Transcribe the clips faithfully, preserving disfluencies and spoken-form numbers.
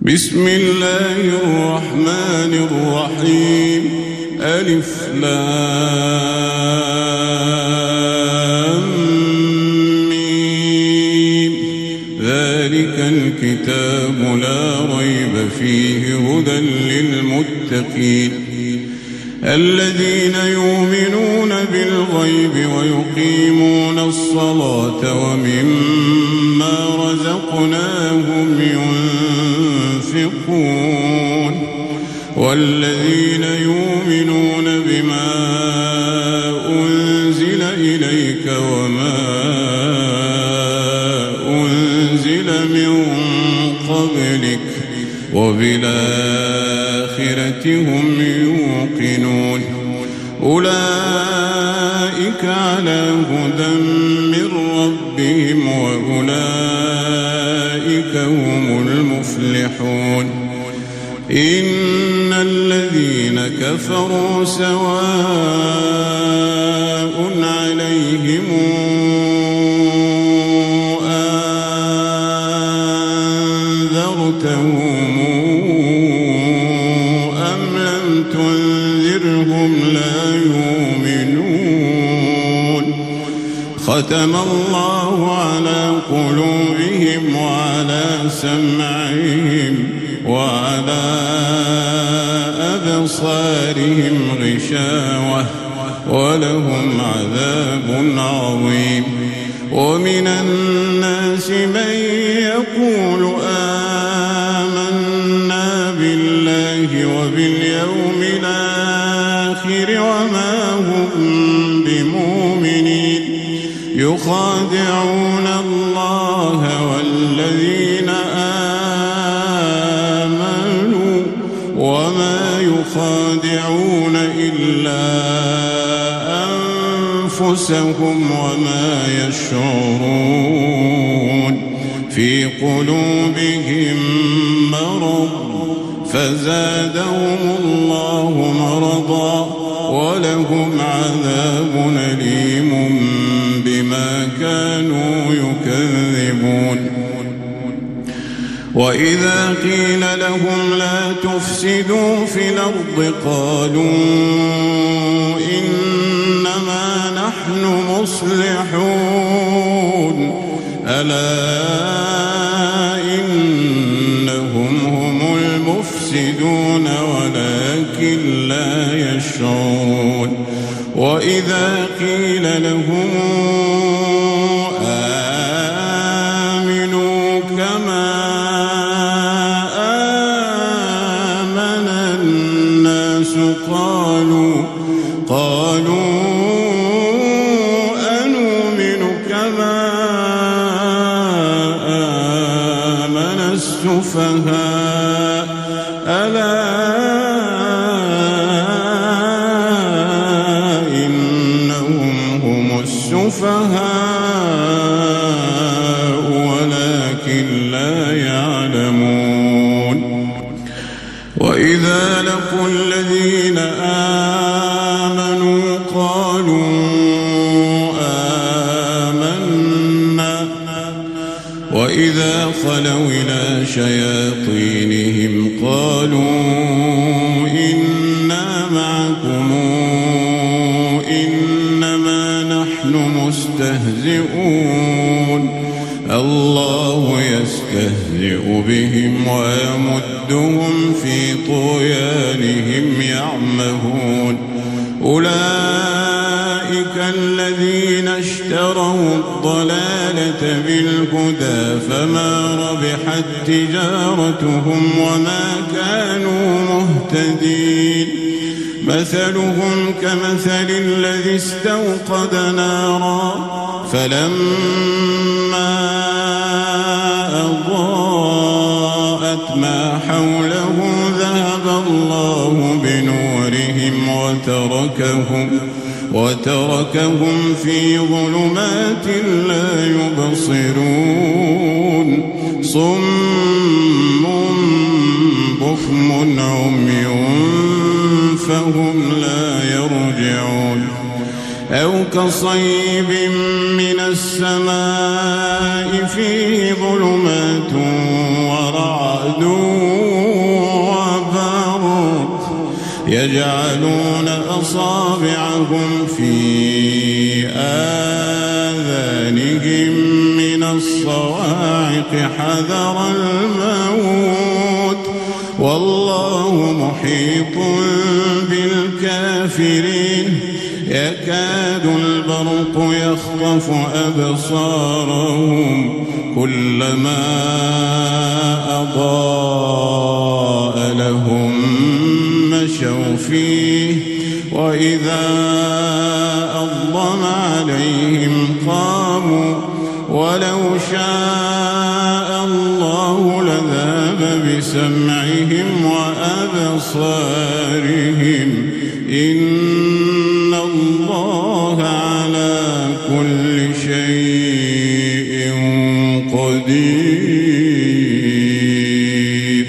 بسم الله الرحمن الرحيم. ألف لام ميم. ذلك الكتاب لا ريب فيه هدى للمتقين الذين يؤمنون بالغيب ويقيمون الصلاة ومما رزقناهم ينفقون والذين يؤمنون بما أنزل إليك وما أنزل من قبلك وبالآخرة هم يوقنون أولئك على هدى من ربهم وأولئك هم المفلحون. إن الذين كفروا سواء عليهم أنذرتهم أم لم تنذرهم لا يؤمنون. ختم الله على قلوبهم وعلى سمعهم وعلى أبصارهم غشاوة ولهم عذاب عظيم. ومن الناس من يقول آمنا بالله وباليوم الآخر وما هم بمؤمنين يخادعون الله والذين آمنوا وما يخادعون إلا أنفسهم وما يشعرون. في قلوبهم مرض فزادهم الله مرضا ولهم عذاب أليم بما كانوا يكذبون. وإذا قيل لهم لا تفسدوا في الأرض قالوا إنما نحن مصلحون ألا إنهم هم المفسدون ولكن لا يشعرون. وإذا قيل لهم آمنوا كما آمن الناس قالوا قالوا أنؤمن كما آمن السفهاء ألا إنهم هم السفهاء ولكن لا يعلمون. وإذا لقوا الذين آمنوا قالوا آمنا وإذا خلوا إلى شياطينهم قالوا إنا معكم إنما نحن مستهزئون الله يستهزئ بهم ويمدهم في طغيانهم يعمهون. أولئك الذين اشتروا الضلالة بالهدى فما ربحت تجارتهم وما كانوا مهتدين. مثلهم كمثل الذي استوقد نارا فلما أضاءت ما حوله ذهب الله بنورهم وتركهم وتركهم في ظلمات لا يبصرون. صم بكم عمي فهم لا يرجعون. أو كصيب من السماء فيه ظلمات ورعد ويجعلون أصابعهم في آذانهم من الصواعق حذر الموت والله محيط بالكافرين يكاد البرق يخطف أبصارهم كلما أضاء لهم مشوا فيه وإذا أظلم عليهم قاموا ولو شاء الله لذهب بسمعهم وأبصارهم إن الله على كل شيء قدير.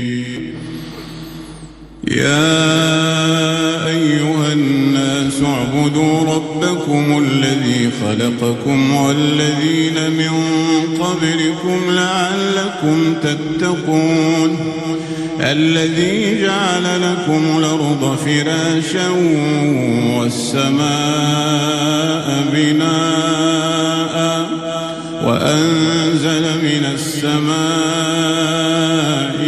يا أيها الناس اعبدوا ربكم الذي خلقكم والذين من قبلكم لعلكم تتقون الذي جعل لكم الأرض فراشا والسماء بناء وأنزل من السماء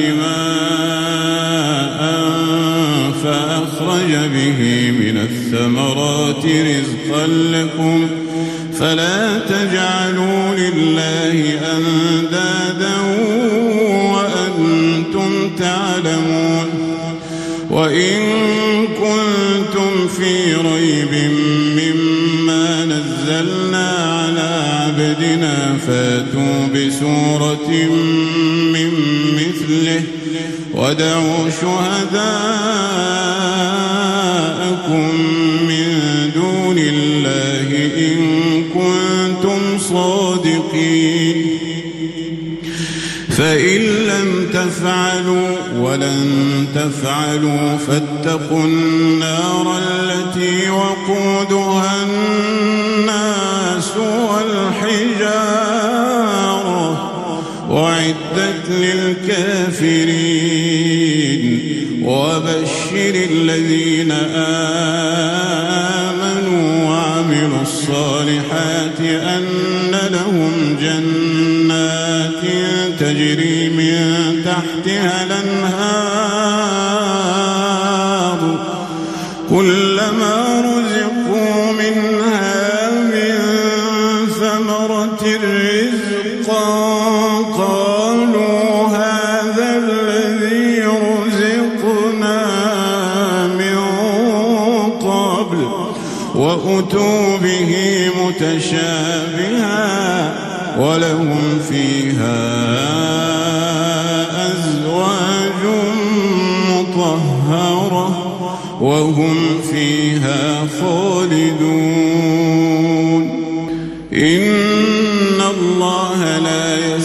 ماء فأخرج به من الثمرات رزقا لكم فلا تجعلوا لله أندادا وأنتم تعلمون. وإن كنتم في ريب مما نزلنا على عبدنا فاتوا بسورة من مثله ودعوا شهداءكم من دون الله إن كنتم صادقين فإن لم تفعلوا ولن تفعلوا فاتقوا النار التي وقودها الناس والحجارة أعدت للكافرين. وبشر الذين آمنوا وعملوا الصالحات أن لهم جنات تجري من تحتها الأنهار كلما رزقوا منها من ثمرة رزقا قالوا هذا الذي رزقنا من قبل وأتوا به متشابها ولهم فيها أزواج مطهرة وهم فيها خالدون. إن الله لا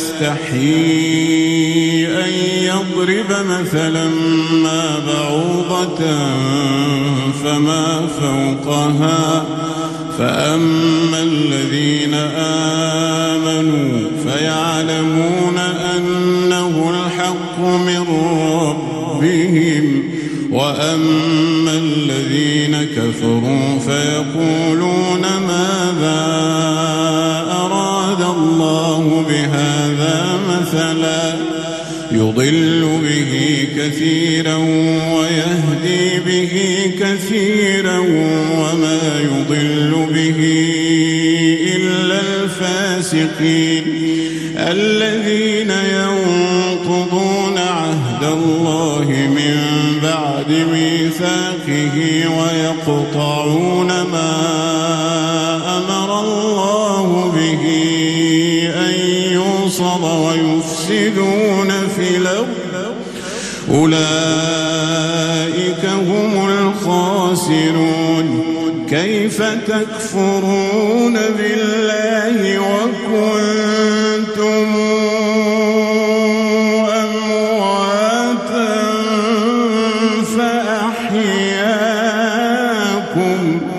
يستحيي أن يضرب مثلا ما بعوضة فما فوقها فأما الذين آمنوا فيعلمون أنه الحق من ربهم وأما الذين كفروا فيقولون ماذا أراد الله بهذا مثلا يضل به كثيرا ويهدي به كثيرا وما يضل به إلا الفاسقين الذين ينقضون عهد الله من بعد ميثاقه ويقطعون ما أمر الله به أن يوصل ويفسدون في الأرض أولئك هم الخاسرون. كيف تكفرون بالله وكنتم أمواتا فأحياكم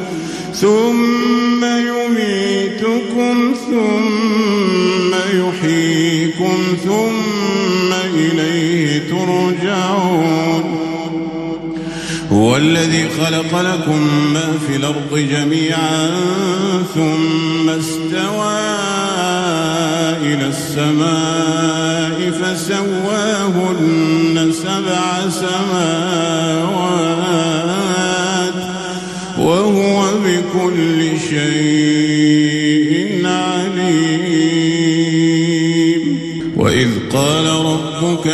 ثم يميتكم ثم يحييكم ثم إليه ترجعون. هو الذي خلق لكم ما في الأرض جميعا ثم استوى إلى السماء فسواهن سبع سماوات وهو بكل شيء عليم. وإذ قال ربك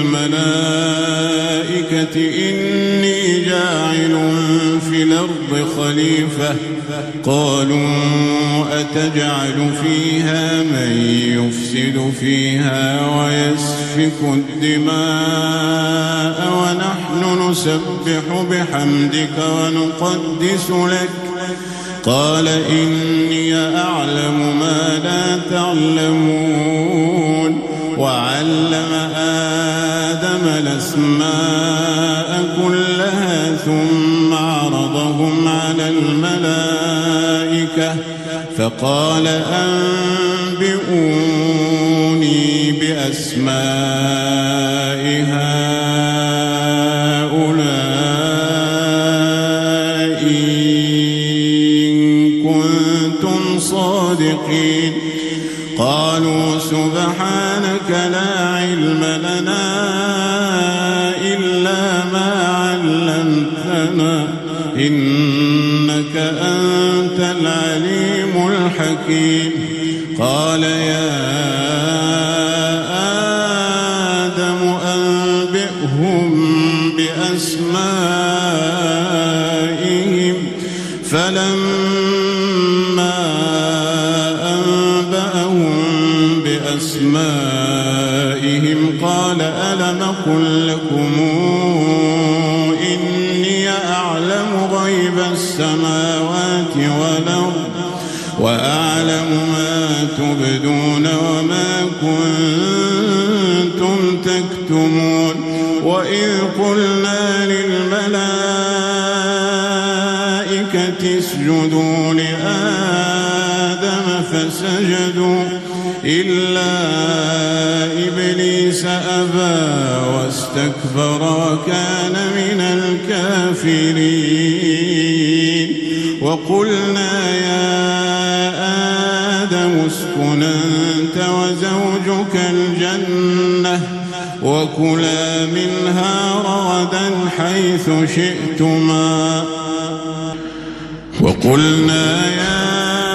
للملائكة إني جاعل في الأرض خليفة قالوا أتجعل فيها من يفسد فيها ويسفك الدماء ونحن نسبح بحمدك ونقدس لك قال إني أعلم ما لا تعلمون. وعلم آدم الأسماء كلها ثم عرضهم على الملائكة فقال أنبئوني بأسماء هؤلاء إن كنتم صادقين. قالوا سبحانك لا علم لنا إلا ما علمتنا إنك أنت العليم الحكيم. قال يا آدم أنبئهم بأسمائهم فلما أنبأهم بأسمائهم قال ألم أقل لكم إني أعلم غيب السماوات والأرض وأعلم ما تبدون وما كنتم تكتمون. وإذ قلنا للملائكة اسجدوا لآدم فسجدوا إلا إبليس أبى واستكبر وكان من الكافرين. وقلنا يا آدم اسكن أنت وزوجك الجنة وكلا منها رغدا حيث شئتما وقلنا يا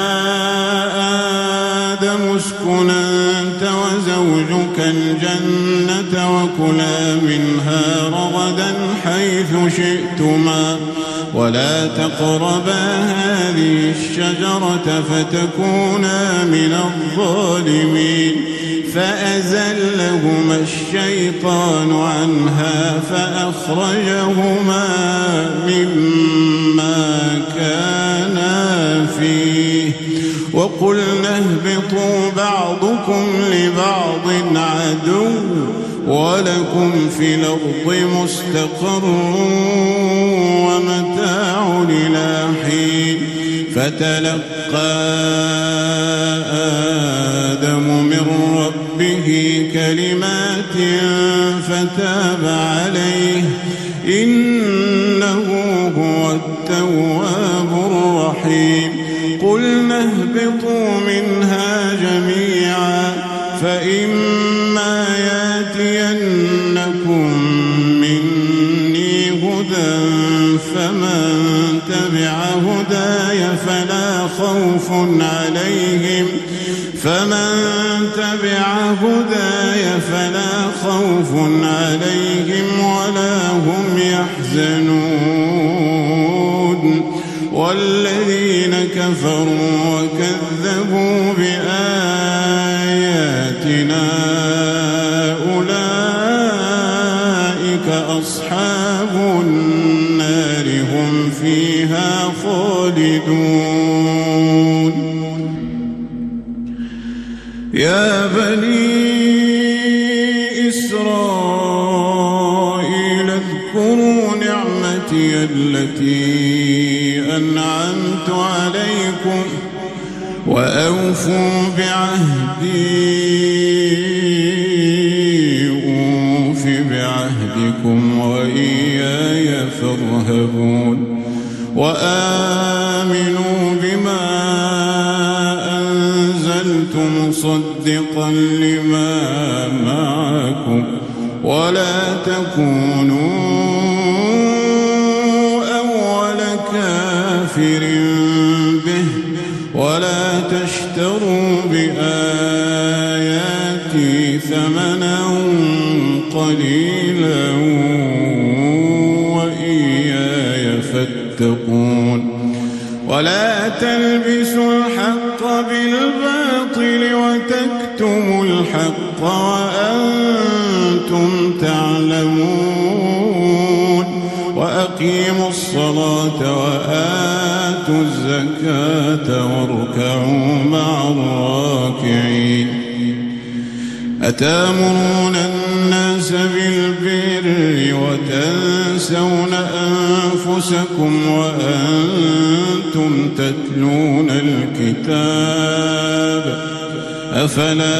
آدم اسكن أنت وزوجك الجنة وكلا منها رغدا حيث شئتما ولا تقربا هذه الشجرة فتكونا من الظالمين. فأزلهما الشيطان عنها فأخرجهما مما كانا فيه وقلنا اهبطوا بعضكم لبعض عدو ولكم في الأرض مستقر ومتاع إلى حين. فتلقى آدم من ربه كلمات فتاب عليه إنه هو التواب الرحيم. قلنا اهبطوا منها جميعا فإما يأتينكم مني هدى فمن تبع هداي فلا خوف عليهم فمن تبع هداي فلا خوف عليهم ولا هم يحزنون. والذين كفروا وكذبوا بآياتنا أولئك أصحاب النار هم فيها خالدون. يا بني إسرائيل اذكروا نعمتي التي أنعمت عليكم وأوفوا بعهدي أوف بعهدكم بعهدكم وإياي فارهبون وآمنوا بما أنزلت مصدقا لما معكم ولا تكونوا أول كافر به ولا تشتروا بآياتي ثمنا قليلا وإياي فاتقون ولا تلبسوا الحق بالباطل وتكتموا الحق وأنتم تعلمون وأقيموا الصلاة وآتوا الزكاة واركعوا مع الراكعين أتأمرون الناس بالبر وتنسون أنفسكم وأنتم تتلون الكتاب أفلا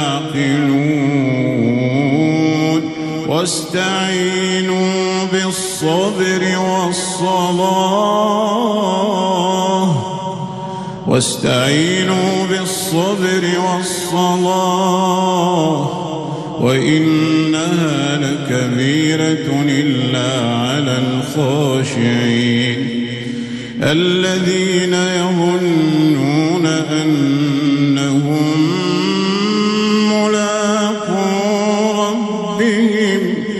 تعقلون واستعينوا بالصبر والصلاة واستعينوا بالصبر والصلاة وإنها لكبيرة إلا على الخاشعين الذين يظنون أنهم ملاقو ربهم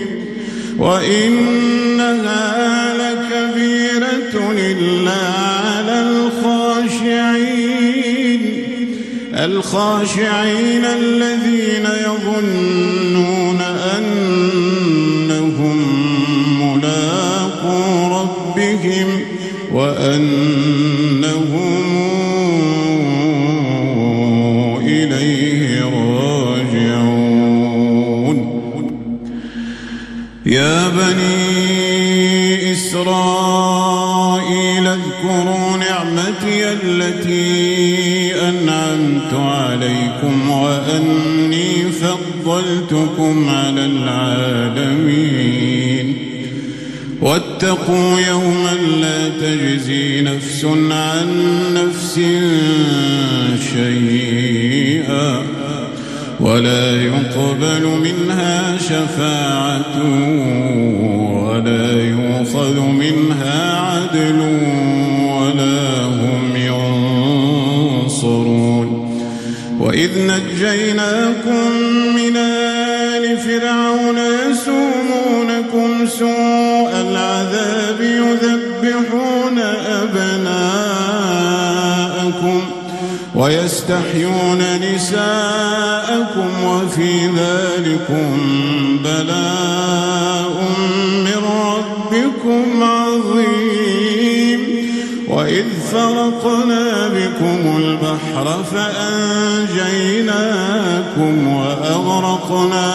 وإنها لكبيرة إلا على الخاشعين الخاشعين الذين يظنون أنهم ملاقو ربهم وأنهم إليه راجعون يا بني إسرائيل اذكروا نعمتي التي أنعمت عليكم وأني فضلتكم على العالمين واتقوا يوما لا تجزي نفس عن نفس شيئا ولا يقبل منها شفاعة ولا يؤخذ منها عدل ولا هم ينصرون وإذ نجيناكم من آل فرعون يسومونكم سوء العذاب يذبحون أبناءكم ويستحيون نساءكم وفي ذلكم بلاء من ربكم عظيم وإذ فرقنا بكم البحر فأنجيناكم وأغرقنا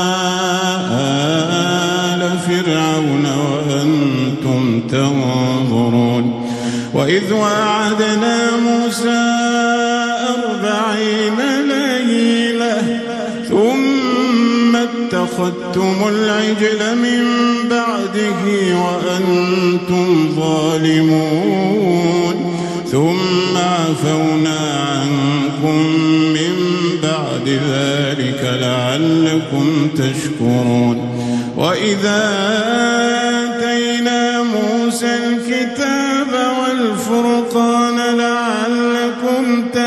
آل فرعون وأنتم تنظرون وإذ وعدنا موسى أربعين ليلة ثم اتخذتم العجل من بعده وأنتم ظالمون ثم عفونا عنكم من بعد ذلك لعلكم تشكرون وإذا آتينا موسى الكتاب والفرقان لعلكم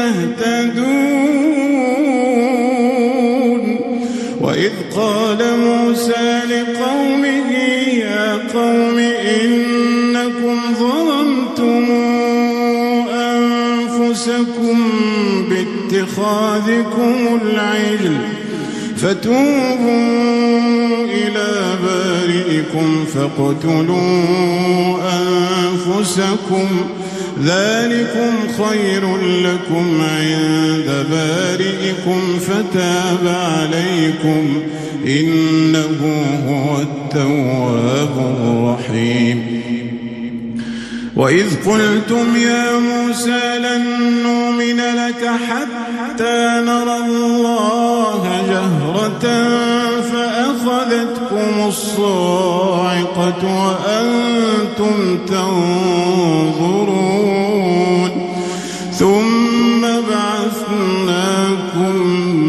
تهتدون وإذ قال موسى لقومه يا قوم إنكم ظلمتم أنفسكم باتخاذكم العجل فتوبوا إلى بارئكم فاقتلوا أنفسكم ذلكم خير لكم عند بارئكم فتاب عليكم إنه هو التواب الرحيم وإذ قلتم يا موسى لن نؤمن لك حتى نرى الله جهرة فأخذتكم فأخذتكم الصاعقة وأنتم تنظرون ثم بعثناكم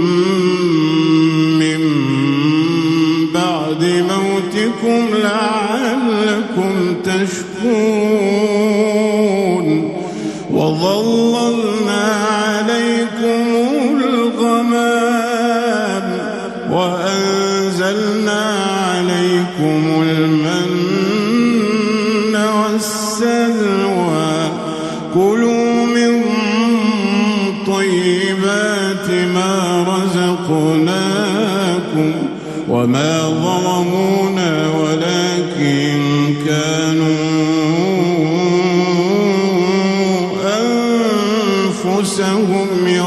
من بعد موتكم لعلكم تشكرون وظللنا عليكم الغمام وأنزلنا عليكم المن والسلوى كلوا من طيبات ما رزقناكم وما ظلمونا ولكن كانوا أنفسهم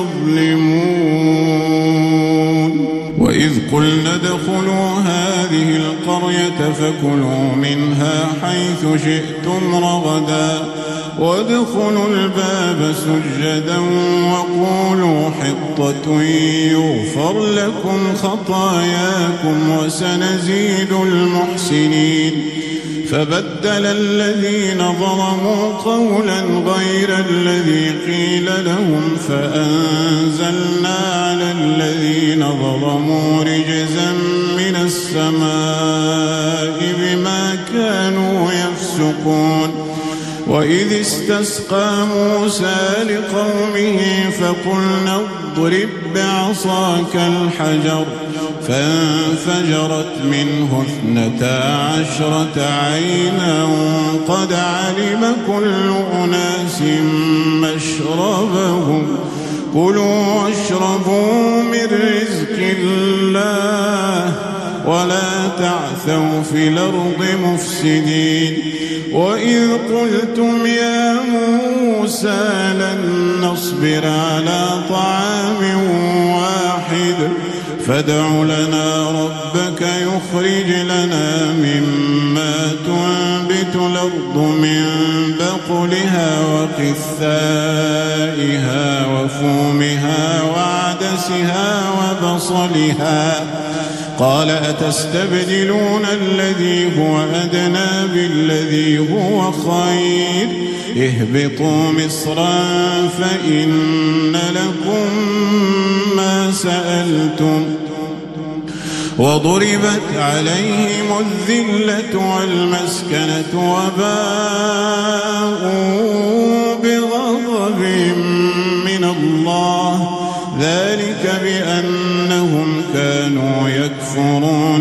يظلمون وإذ قلنا ادخلوا هذه القرية فكلوا منها حيث شئتم رغدا وادخلوا الباب سجدا وقولوا حطة يغفر لكم خطاياكم وسنزيد المحسنين فبدل الذين ظلموا قولا غير الذي قيل لهم فأنزلنا على الذين ظلموا رجزا من السماء بما كانوا يفسقون وإذ استسقى موسى لقومه فقلنا اضرب بعصاك الحجر فانفجرت منه اثنتا عشرة عينا قد علم كل أناس مشربهم كلوا واشربوا من رزق الله ولا تعثوا في الأرض مفسدين وإذ قلتم يا موسى لن نصبر على طعام واحد فادع لنا ربك يخرج لنا مما تنبت الأرض من بقلها وقثائها وفومها وعدسها وبصلها قال أتستبدلون الذي هو أدنى بالذي هو خير اهبطوا مصرا فإن لكم ما سألتم وضربت عليهم الذلة والمسكنة وباءوا بغضب من الله ذلك بأنهم كانوا يكفرون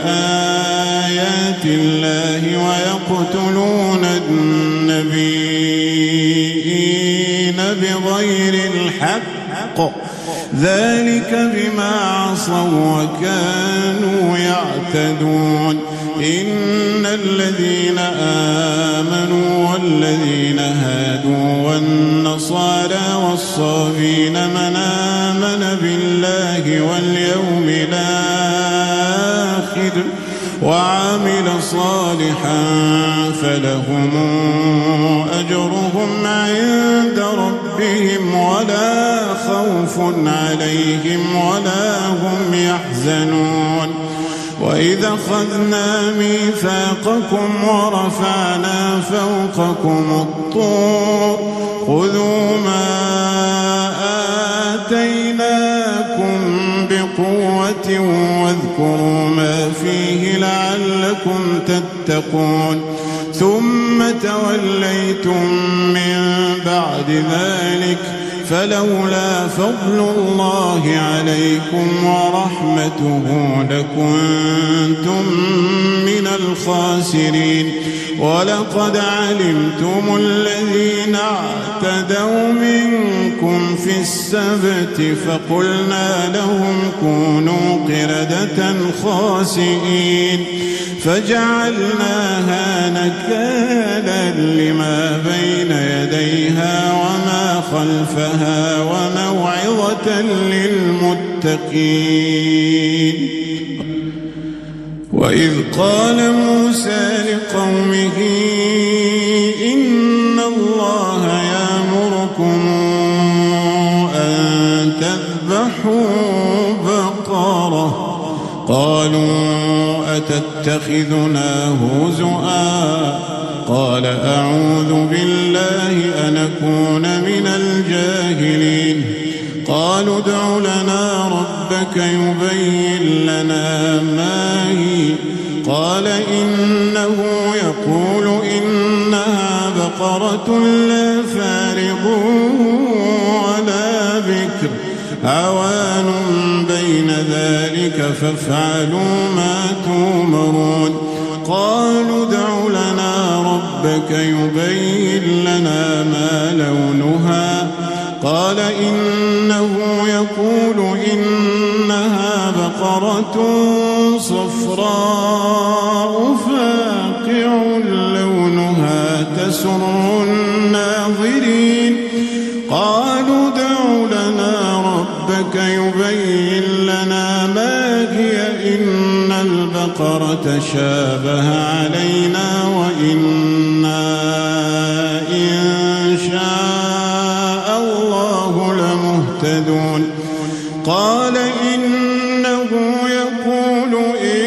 بآيات الله ويقتلون النبيين بغير الحق ذلك بما عصوا وكانوا يعتدون إن الذين آمنوا والذين هادوا والنصارى والصابين من آمن بالله واليوم الآخر وعمل صالحا فلهم أجرهم عند ربهم ولا خوف عليهم ولا هم يحزنون وإذا أخذنا ميثاقكم ورفعنا فوقكم الطور خذوا ما آتيناكم بقوة واذكروا ما فيه لعلكم تتقون ثم توليتم من بعد ذلك فلولا فضل الله عليكم ورحمته لكنتم من الخاسرين ولقد علمتم الذين اعتدوا منكم في السبت فقلنا لهم كونوا قردة خاسئين فجعلناها نكالا لما بين يديها وما خلفها وموعظة للمتقين وإذ قال موسى لقومه إن الله يأمركم أن تذبحوا بقرة قالوا أتتخذنا هزؤا قال أعوذ بالله أن أكون من الجاهلين قالوا ادع لنا ربك يبين لنا ما هي قال إنه يقول إنها بقرة لا فارغ ولا بكر عوان بين ذلك فافعلوا ما تؤمرون قالوا ادع لنا ربك يبين لنا ما لونها قال إنه يقول إنها بقرة صفراء فاقع لونها تسر الناظرين قالوا ادع لنا ربك يبين لنا ما هي إن البقرة شابه علينا وإنا إن شاء الله لمهتدون قال إنه يقول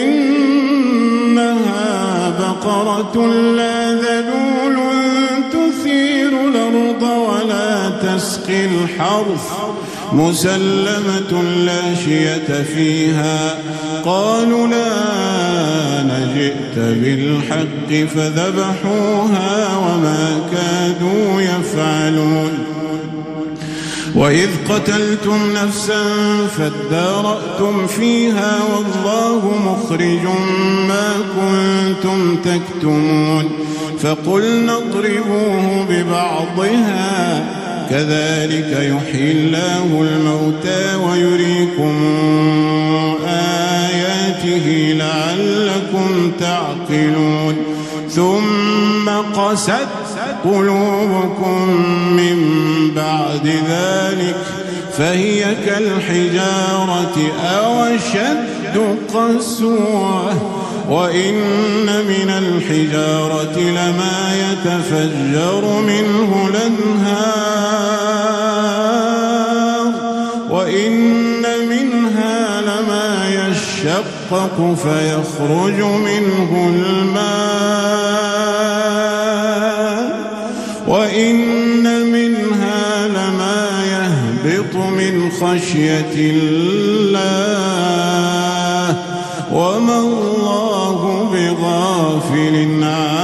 إنها بقرة لا ذلول تثير الأرض ولا تسقي الحرث مسلمة لا شية فيها قالوا لا نجئت بالحق فذبحوها وما كادوا يفعلون وإذ قتلتم نفسا فادارأتم فيها والله مخرج ما كنتم تكتمون فقلنا اضربوه ببعضها كذلك يحيي الله الموتى ويريكم آياته لعلكم تعقلون ثم قست قلوبكم من بعد ذلك فهي كالحجارة أو أشد قسوة وإن من الحجارة لما يتفجر منه الأنهار وإن منها لما يشقق فيخرج منه الماء وإن منها لما يهبط من خشية الله وما الله بغافل عنه